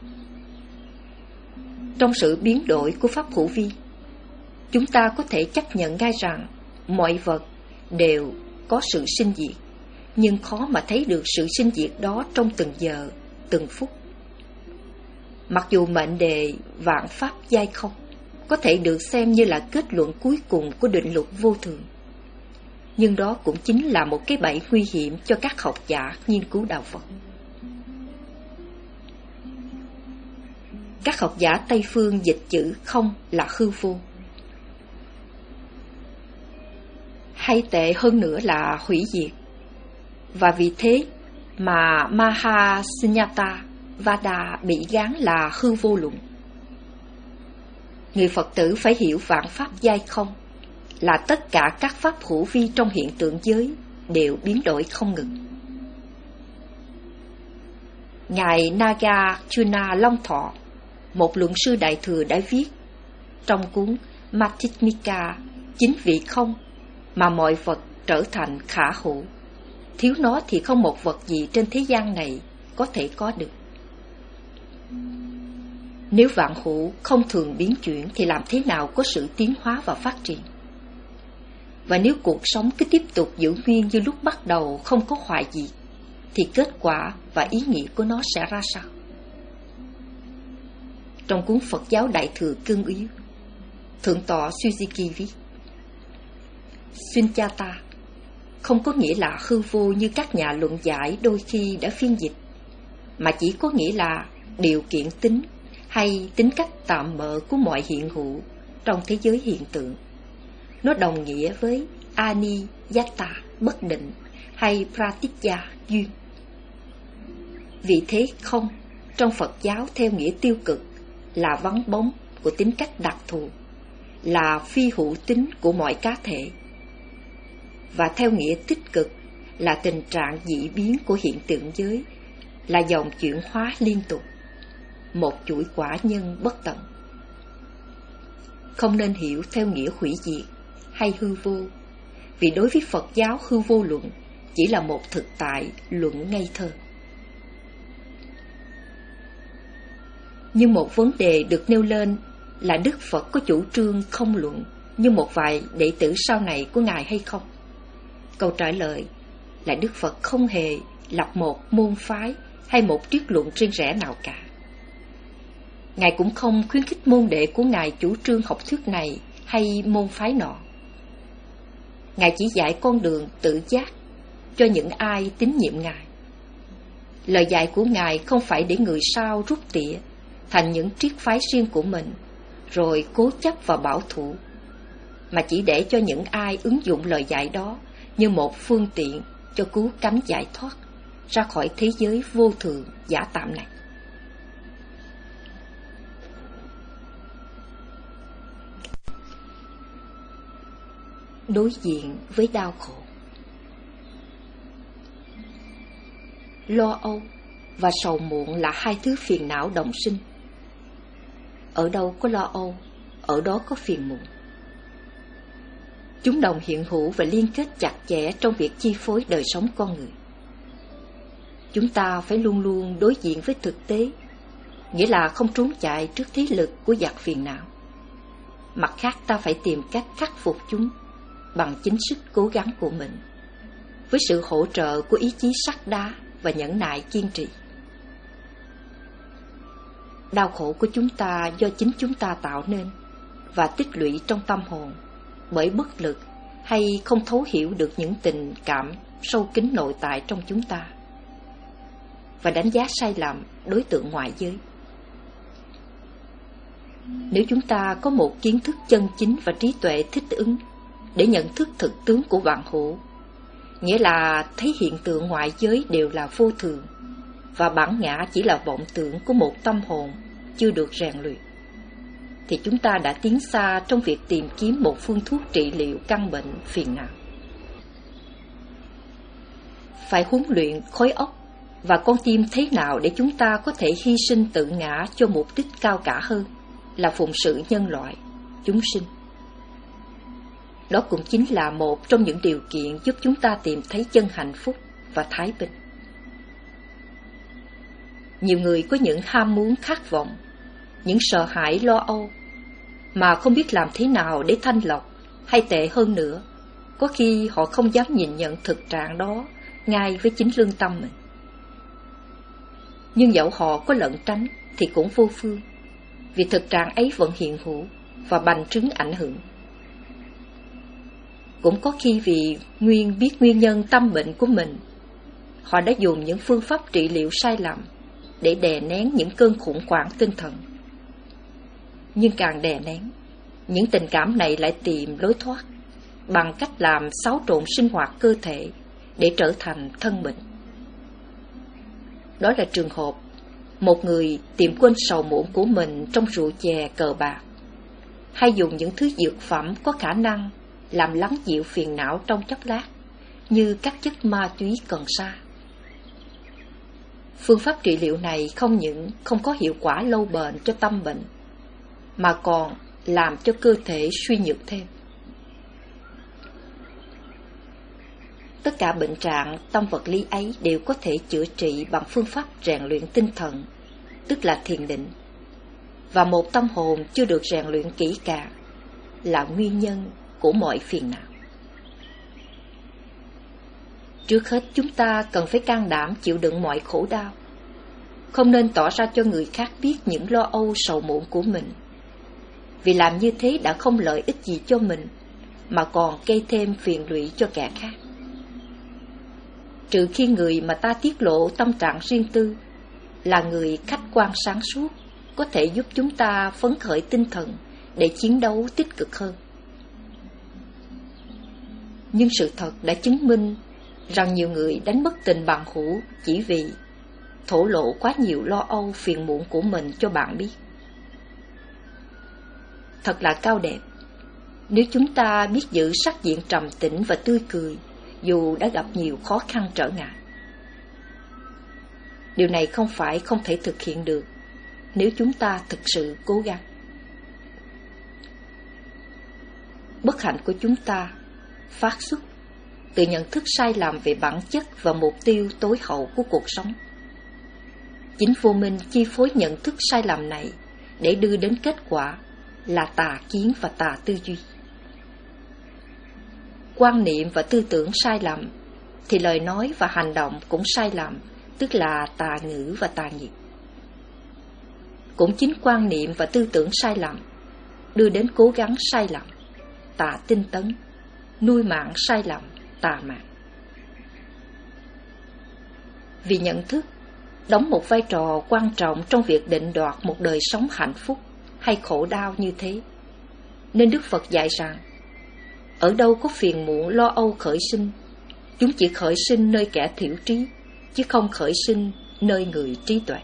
Trong sự biến đổi của pháp hữu vi, chúng ta có thể chấp nhận ngay rằng mọi vật đều có sự sinh diệt, nhưng khó mà thấy được sự sinh diệt đó trong từng giờ, từng phút. Mặc dù mệnh đề vạn pháp giai không có thể được xem như là kết luận cuối cùng của định luật vô thường, nhưng đó cũng chính là một cái bẫy nguy hiểm cho các học giả nghiên cứu đạo Phật. Các học giả Tây phương dịch chữ không là hư vô, hay tệ hơn nữa là hủy diệt, và vì thế mà Mahasunyata Vada bị gán là hư vô luận. Người Phật tử phải hiểu vạn pháp giai không là tất cả các pháp hữu vi trong hiện tượng giới đều biến đổi không ngừng. Ngài Nagarjuna Long Thọ, một luận sư đại thừa, đã viết trong cuốn Madhyamika chính vì không mà mọi vật trở thành khả hữu, thiếu nó thì không một vật gì trên thế gian này có thể có được. Nếu vạn hữu không thường biến chuyển thì làm thế nào có sự tiến hóa và phát triển? Và nếu cuộc sống cứ tiếp tục giữ nguyên như lúc bắt đầu, không có hoại diệt, thì kết quả và ý nghĩa của nó sẽ ra sao? Trong cuốn Phật giáo Đại Thừa Cương Yếu, Thượng tọa Suzuki viết: Sunyata không có nghĩa là hư vô như các nhà luận giải đôi khi đã phiên dịch, mà chỉ có nghĩa là điều kiện tính hay tính cách tạm bợ của mọi hiện hữu trong thế giới hiện tượng. Nó đồng nghĩa với Aniyata, bất định, hay Pratitya, duyên. Vì thế không trong Phật giáo theo nghĩa tiêu cực là vắng bóng của tính cách đặc thù, là phi hữu tính của mọi cá thể, và theo nghĩa tích cực là tình trạng dị biến của hiện tượng giới, là dòng chuyển hóa liên tục, một chuỗi quả nhân bất tận. Không nên hiểu theo nghĩa hủy diệt hay hư vô, vì đối với Phật giáo hư vô luận chỉ là một thực tại luận ngây thơ. Nhưng một vấn đề được nêu lên là Đức Phật có chủ trương không luận như một vài đệ tử sau này của Ngài hay không? Câu trả lời là Đức Phật không hề lập một môn phái hay một triết luận riêng rẽ nào cả. Ngài cũng không khuyến khích môn đệ của Ngài chủ trương học thuyết này hay môn phái nọ. Ngài chỉ dạy con đường tự giác cho những ai tín nhiệm Ngài. Lời dạy của Ngài không phải để người sau rút tỉa thành những triết phái riêng của mình, rồi cố chấp và bảo thủ, mà chỉ để cho những ai ứng dụng lời dạy đó như một phương tiện cho cứu cánh giải thoát ra khỏi thế giới vô thường giả tạm này. Đối diện với đau khổ. Lo âu và sầu muộn là hai thứ phiền não đồng sinh. Ở đâu có lo âu, ở đó có phiền muộn. Chúng đồng hiện hữu và liên kết chặt chẽ trong việc chi phối đời sống con người. Chúng ta phải luôn luôn đối diện với thực tế, nghĩa là không trốn chạy trước thế lực của giặc phiền não. Mặt khác, ta phải tìm cách khắc phục chúng bằng chính sức cố gắng của mình, với sự hỗ trợ của ý chí sắt đá và nhẫn nại kiên trì. Đau khổ của chúng ta do chính chúng ta tạo nên và tích lũy trong tâm hồn bởi bất lực hay không thấu hiểu được những tình cảm sâu kín nội tại trong chúng ta, và đánh giá sai lầm đối tượng ngoại giới. Nếu chúng ta có một kiến thức chân chính và trí tuệ thích ứng để nhận thức thực tướng của vạn hữu, nghĩa là thấy hiện tượng ngoại giới đều là vô thường và bản ngã chỉ là vọng tưởng của một tâm hồn chưa được rèn luyện, thì chúng ta đã tiến xa trong việc tìm kiếm một phương thuốc trị liệu căn bệnh phiền não. Phải huấn luyện khối óc và con tim thế nào để chúng ta có thể hy sinh tự ngã cho mục đích cao cả hơn là phụng sự nhân loại, chúng sinh. Đó cũng chính là một trong những điều kiện giúp chúng ta tìm thấy chân hạnh phúc và thái bình. Nhiều người có những ham muốn khát vọng, những sợ hãi lo âu, mà không biết làm thế nào để thanh lọc, hay tệ hơn nữa, có khi họ không dám nhìn nhận thực trạng đó ngay với chính lương tâm mình. Nhưng dẫu họ có lẩn tránh thì cũng vô phương, vì thực trạng ấy vẫn hiện hữu và bành trướng ảnh hưởng. Cũng có khi vì nguyên biết nguyên nhân tâm bệnh của mình, họ đã dùng những phương pháp trị liệu sai lầm để đè nén những cơn khủng hoảng tinh thần. Nhưng càng đè nén, những tình cảm này lại tìm lối thoát bằng cách làm xáo trộn sinh hoạt cơ thể để trở thành thân bệnh. Đó là trường hợp một người tìm quên sầu muộn của mình trong rượu chè cờ bạc, hay dùng những thứ dược phẩm có khả năng làm lắng dịu phiền não trong chốc lát, như các chất ma túy cần sa. Phương pháp trị liệu này không những không có hiệu quả lâu bền cho tâm bệnh, mà còn làm cho cơ thể suy nhược thêm. Tất cả bệnh trạng tâm vật lý ấy đều có thể chữa trị bằng phương pháp rèn luyện tinh thần, tức là thiền định. Và một tâm hồn chưa được rèn luyện kỹ càng là nguyên nhân của mọi phiền não. Trước hết, chúng ta cần phải can đảm chịu đựng mọi khổ đau, không nên tỏ ra cho người khác biết những lo âu sầu muộn của mình, vì làm như thế đã không lợi ích gì cho mình, mà còn gây thêm phiền lụy cho kẻ khác. Trừ khi người mà ta tiết lộ tâm trạng riêng tư là người khách quan sáng suốt, có thể giúp chúng ta phấn khởi tinh thần để chiến đấu tích cực hơn. Nhưng sự thật đã chứng minh rằng nhiều người đánh mất tình bằng hữu chỉ vì thổ lộ quá nhiều lo âu phiền muộn của mình cho bạn biết. Thật là cao đẹp nếu chúng ta biết giữ sắc diện trầm tĩnh và tươi cười dù đã gặp nhiều khó khăn trở ngại. Điều này không phải không thể thực hiện được nếu chúng ta thực sự cố gắng. Bất hạnh của chúng ta phát xuất từ nhận thức sai lầm về bản chất và mục tiêu tối hậu của cuộc sống. Chính vô minh chi phối nhận thức sai lầm này để đưa đến kết quả là tà kiến và tà tư duy. Quan niệm và tư tưởng sai lầm thì lời nói và hành động cũng sai lầm, tức là tà ngữ và tà nghiệp. Cũng chính quan niệm và tư tưởng sai lầm đưa đến cố gắng sai lầm, tà tinh tấn, nuôi mạng sai lầm, tà mạng. Vì nhận thức đóng một vai trò quan trọng trong việc định đoạt một đời sống hạnh phúc hay khổ đau như thế, nên Đức Phật dạy rằng ở đâu có phiền muộn lo âu khởi sinh, chúng chỉ khởi sinh nơi kẻ thiểu trí, chứ không khởi sinh nơi người trí tuệ.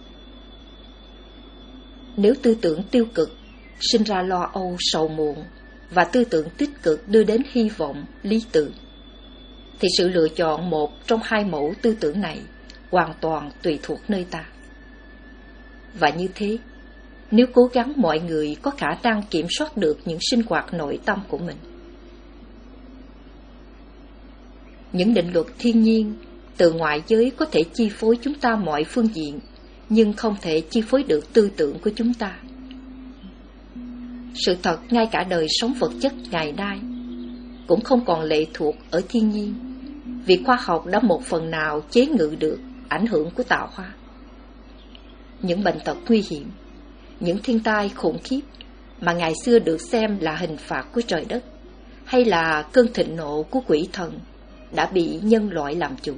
Nếu tư tưởng tiêu cực sinh ra lo âu sầu muộn và tư tưởng tích cực đưa đến hy vọng, lý tưởng, thì sự lựa chọn một trong hai mẫu tư tưởng này hoàn toàn tùy thuộc nơi ta. Và như thế, nếu cố gắng mọi người có khả năng kiểm soát được những sinh hoạt nội tâm của mình. Những định luật thiên nhiên từ ngoại giới có thể chi phối chúng ta mọi phương diện, nhưng không thể chi phối được tư tưởng của chúng ta. Sự thật ngay cả đời sống vật chất ngày nay cũng không còn lệ thuộc ở thiên nhiên, vì khoa học đã một phần nào chế ngự được ảnh hưởng của tạo hóa. Những bệnh tật nguy hiểm, những thiên tai khủng khiếp mà ngày xưa được xem là hình phạt của trời đất, hay là cơn thịnh nộ của quỷ thần, đã bị nhân loại làm chủ.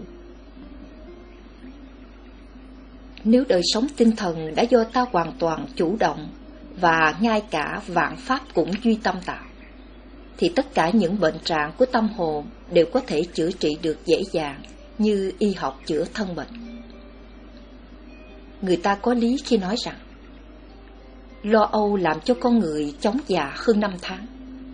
Nếu đời sống tinh thần đã do ta hoàn toàn chủ động và ngay cả vạn pháp cũng duy tâm tạo, thì tất cả những bệnh trạng của tâm hồn đều có thể chữa trị được dễ dàng như y học chữa thân bệnh. Người ta có lý khi nói rằng lo âu làm cho con người chóng già hơn năm tháng.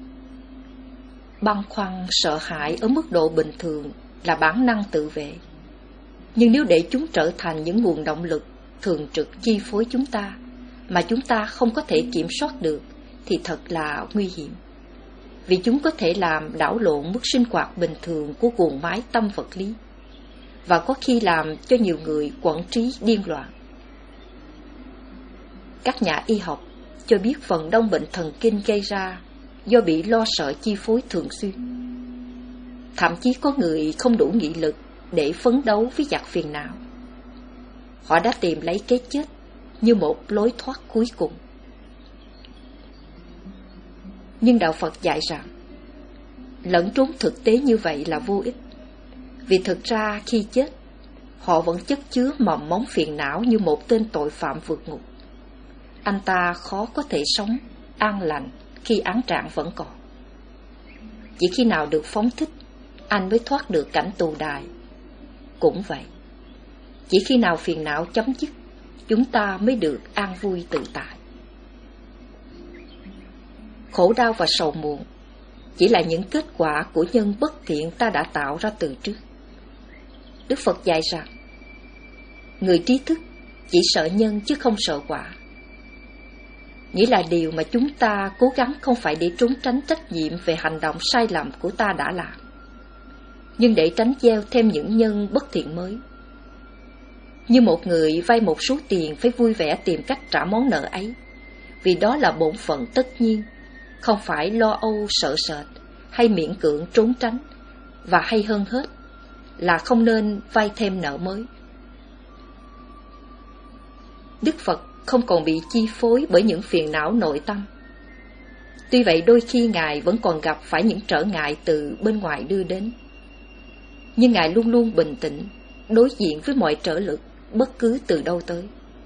Băn khoăn, sợ hãi ở mức độ bình thường là bản năng tự vệ. Nhưng nếu để chúng trở thành những nguồn động lực thường trực chi phối chúng ta, mà chúng ta không có thể kiểm soát được, thì thật là nguy hiểm. Vì chúng có thể làm đảo lộn mức sinh hoạt bình thường của guồng máy tâm vật lý, và có khi làm cho nhiều người quẫn trí điên loạn. Các nhà y học cho biết phần đông bệnh thần kinh gây ra do bị lo sợ chi phối thường xuyên. Thậm chí có người không đủ nghị lực để phấn đấu với giặc phiền não. Họ đã tìm lấy cái chết như một lối thoát cuối cùng. Nhưng Đạo Phật dạy rằng lẫn trốn thực tế như vậy là vô ích. Vì thực ra khi chết, họ vẫn chất chứa mầm móng phiền não như một tên tội phạm vượt ngục. Anh ta khó có thể sống an lành khi án trạng vẫn còn. Chỉ khi nào được phóng thích, anh mới thoát được cảnh tù đày. Cũng vậy, chỉ khi nào phiền não chấm dứt, chúng ta mới được an vui tự tại. Khổ đau và sầu muộn chỉ là những kết quả của nhân bất thiện ta đã tạo ra từ trước. Đức Phật dạy rằng người trí thức chỉ sợ nhân chứ không sợ quả. Nghĩa là điều mà chúng ta cố gắng không phải để trốn tránh trách nhiệm về hành động sai lầm của ta đã làm, nhưng để tránh gieo thêm những nhân bất thiện mới. Như một người vay một số tiền phải vui vẻ tìm cách trả món nợ ấy, vì đó là bổn phận tất nhiên, không phải lo âu sợ sệt hay miễn cưỡng trốn tránh, và hay hơn hết là không nên vay thêm nợ mới. Đức Phật không còn bị chi phối bởi những phiền não nội tâm. Tuy vậy đôi khi Ngài vẫn còn gặp phải những trở ngại từ bên ngoài đưa đến, nhưng Ngài luôn luôn bình tĩnh đối diện với mọi trở lực bất cứ từ đâu tới.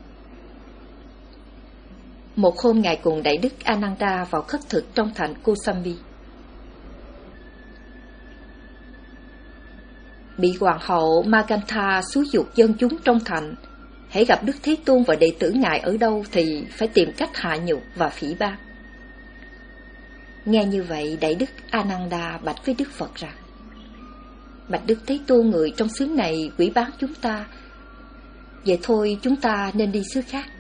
Một hôm Ngài cùng Đại Đức Ananda vào khất thực trong thành Kosambi. Bị hoàng hậu Magantha xúi giục dân chúng trong thành, hễ gặp Đức Thế Tôn và đệ tử Ngài ở đâu thì phải tìm cách hạ nhục và phỉ báng. Nghe như vậy, Đại Đức Ananda bạch với Đức Phật rằng: Bạch Đức Thế Tôn, người trong xứ này quỷ báng chúng ta, vậy thôi chúng ta nên đi xứ khác.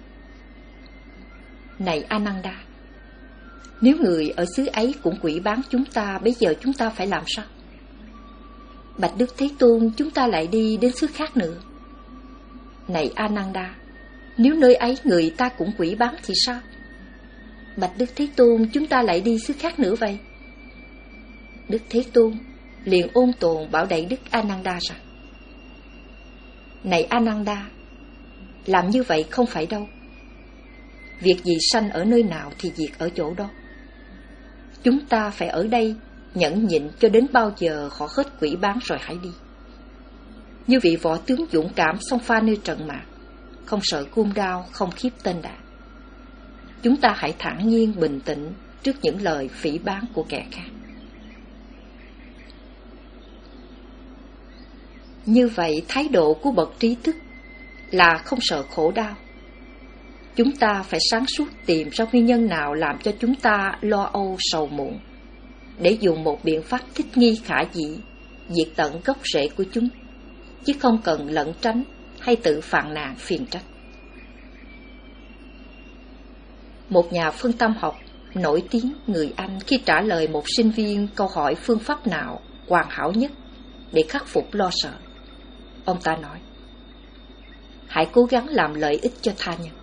Này Ananda, nếu người ở xứ ấy cũng quỷ báng chúng ta, bây giờ chúng ta phải làm sao? Bạch Đức Thế Tôn, chúng ta lại đi đến xứ khác nữa. Này Ananda, nếu nơi ấy người ta cũng quỷ báng thì sao? Bạch Đức Thế Tôn, chúng ta lại đi xứ khác nữa vậy. Đức Thế Tôn liền ôn tồn bảo đẩy Đức Ananda rằng: Này Ananda, làm như vậy không phải đâu. Việc gì sanh ở nơi nào thì diệt ở chỗ đó. Chúng ta phải ở đây nhẫn nhịn cho đến bao giờ họ hết quỷ báng rồi hãy đi. Như vị võ tướng dũng cảm xông pha nơi trận mạc, không sợ cung đao, không khiếp tên đạn. Chúng ta hãy thản nhiên bình tĩnh trước những lời phỉ báng của kẻ khác. Như vậy, thái độ của bậc trí thức là không sợ khổ đau. Chúng ta phải sáng suốt tìm ra nguyên nhân nào làm cho chúng ta lo âu sầu muộn, để dùng một biện pháp thích nghi khả dĩ, diệt tận gốc rễ của chúng, chứ không cần lẩn tránh hay tự phàn nàn phiền trách. Một nhà phân tâm học nổi tiếng người Anh khi trả lời một sinh viên câu hỏi phương pháp nào hoàn hảo nhất để khắc phục lo sợ, ông ta nói: hãy cố gắng làm lợi ích cho tha nhân.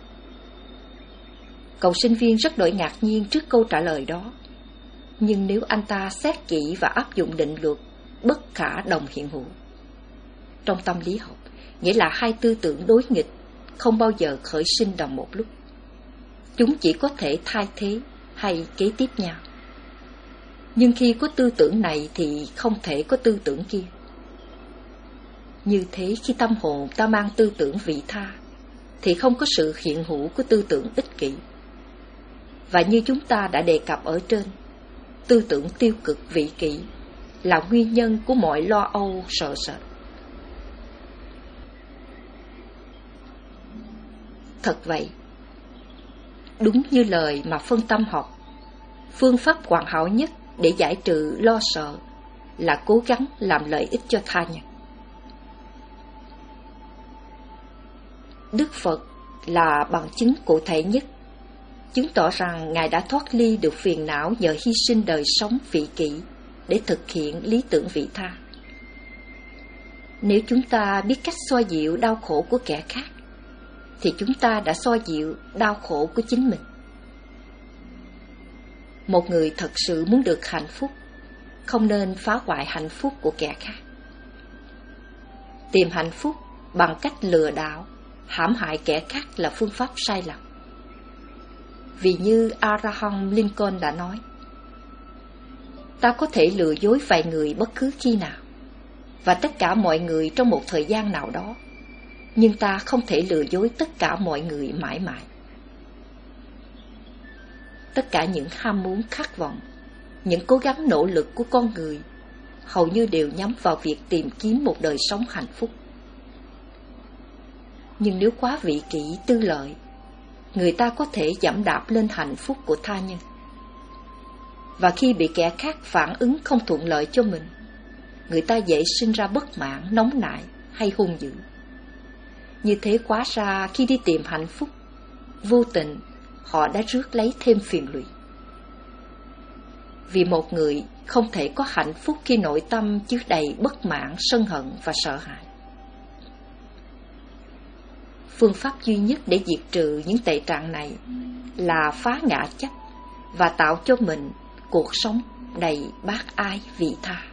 Cậu sinh viên rất đổi ngạc nhiên trước câu trả lời đó, nhưng nếu anh ta xét kỹ và áp dụng định luật bất khả đồng hiện hữu, trong tâm lý học, nghĩa là hai tư tưởng đối nghịch không bao giờ khởi sinh đồng một lúc. Chúng chỉ có thể thay thế hay kế tiếp nhau. Nhưng khi có tư tưởng này thì không thể có tư tưởng kia. Như thế, khi tâm hồn ta mang tư tưởng vị tha thì không có sự hiện hữu của tư tưởng ích kỷ. Và như chúng ta đã đề cập ở trên, tư tưởng tiêu cực vị kỷ là nguyên nhân của mọi lo âu sợ sệt. Thật vậy, đúng như lời mà phân tâm học, phương pháp hoàn hảo nhất để giải trừ lo sợ là cố gắng làm lợi ích cho tha nhân. Đức Phật là bằng chứng cụ thể nhất, chứng tỏ rằng Ngài đã thoát ly được phiền não nhờ hy sinh đời sống vị kỷ để thực hiện lý tưởng vị tha. Nếu chúng ta biết cách xoa dịu đau khổ của kẻ khác, thì chúng ta đã xoa dịu đau khổ của chính mình. Một người thật sự muốn được hạnh phúc, không nên phá hoại hạnh phúc của kẻ khác. Tìm hạnh phúc bằng cách lừa đảo, hãm hại kẻ khác là phương pháp sai lầm. Vì như Abraham Lincoln đã nói: ta có thể lừa dối vài người bất cứ khi nào, và tất cả mọi người trong một thời gian nào đó, nhưng ta không thể lừa dối tất cả mọi người mãi mãi. Tất cả những ham muốn khát vọng, những cố gắng nỗ lực của con người hầu như đều nhắm vào việc tìm kiếm một đời sống hạnh phúc. Nhưng nếu quá vị kỷ tư lợi, người ta có thể giẫm đạp lên hạnh phúc của tha nhân. Và khi bị kẻ khác phản ứng không thuận lợi cho mình, người ta dễ sinh ra bất mãn, nóng nảy hay hung dữ. Như thế hóa ra khi đi tìm hạnh phúc, vô tình họ đã rước lấy thêm phiền lụy. Vì một người không thể có hạnh phúc khi nội tâm chứa đầy bất mãn, sân hận và sợ hãi. Phương pháp duy nhất để diệt trừ những tệ trạng này là phá ngã chấp và tạo cho mình cuộc sống đầy bác ái vị tha.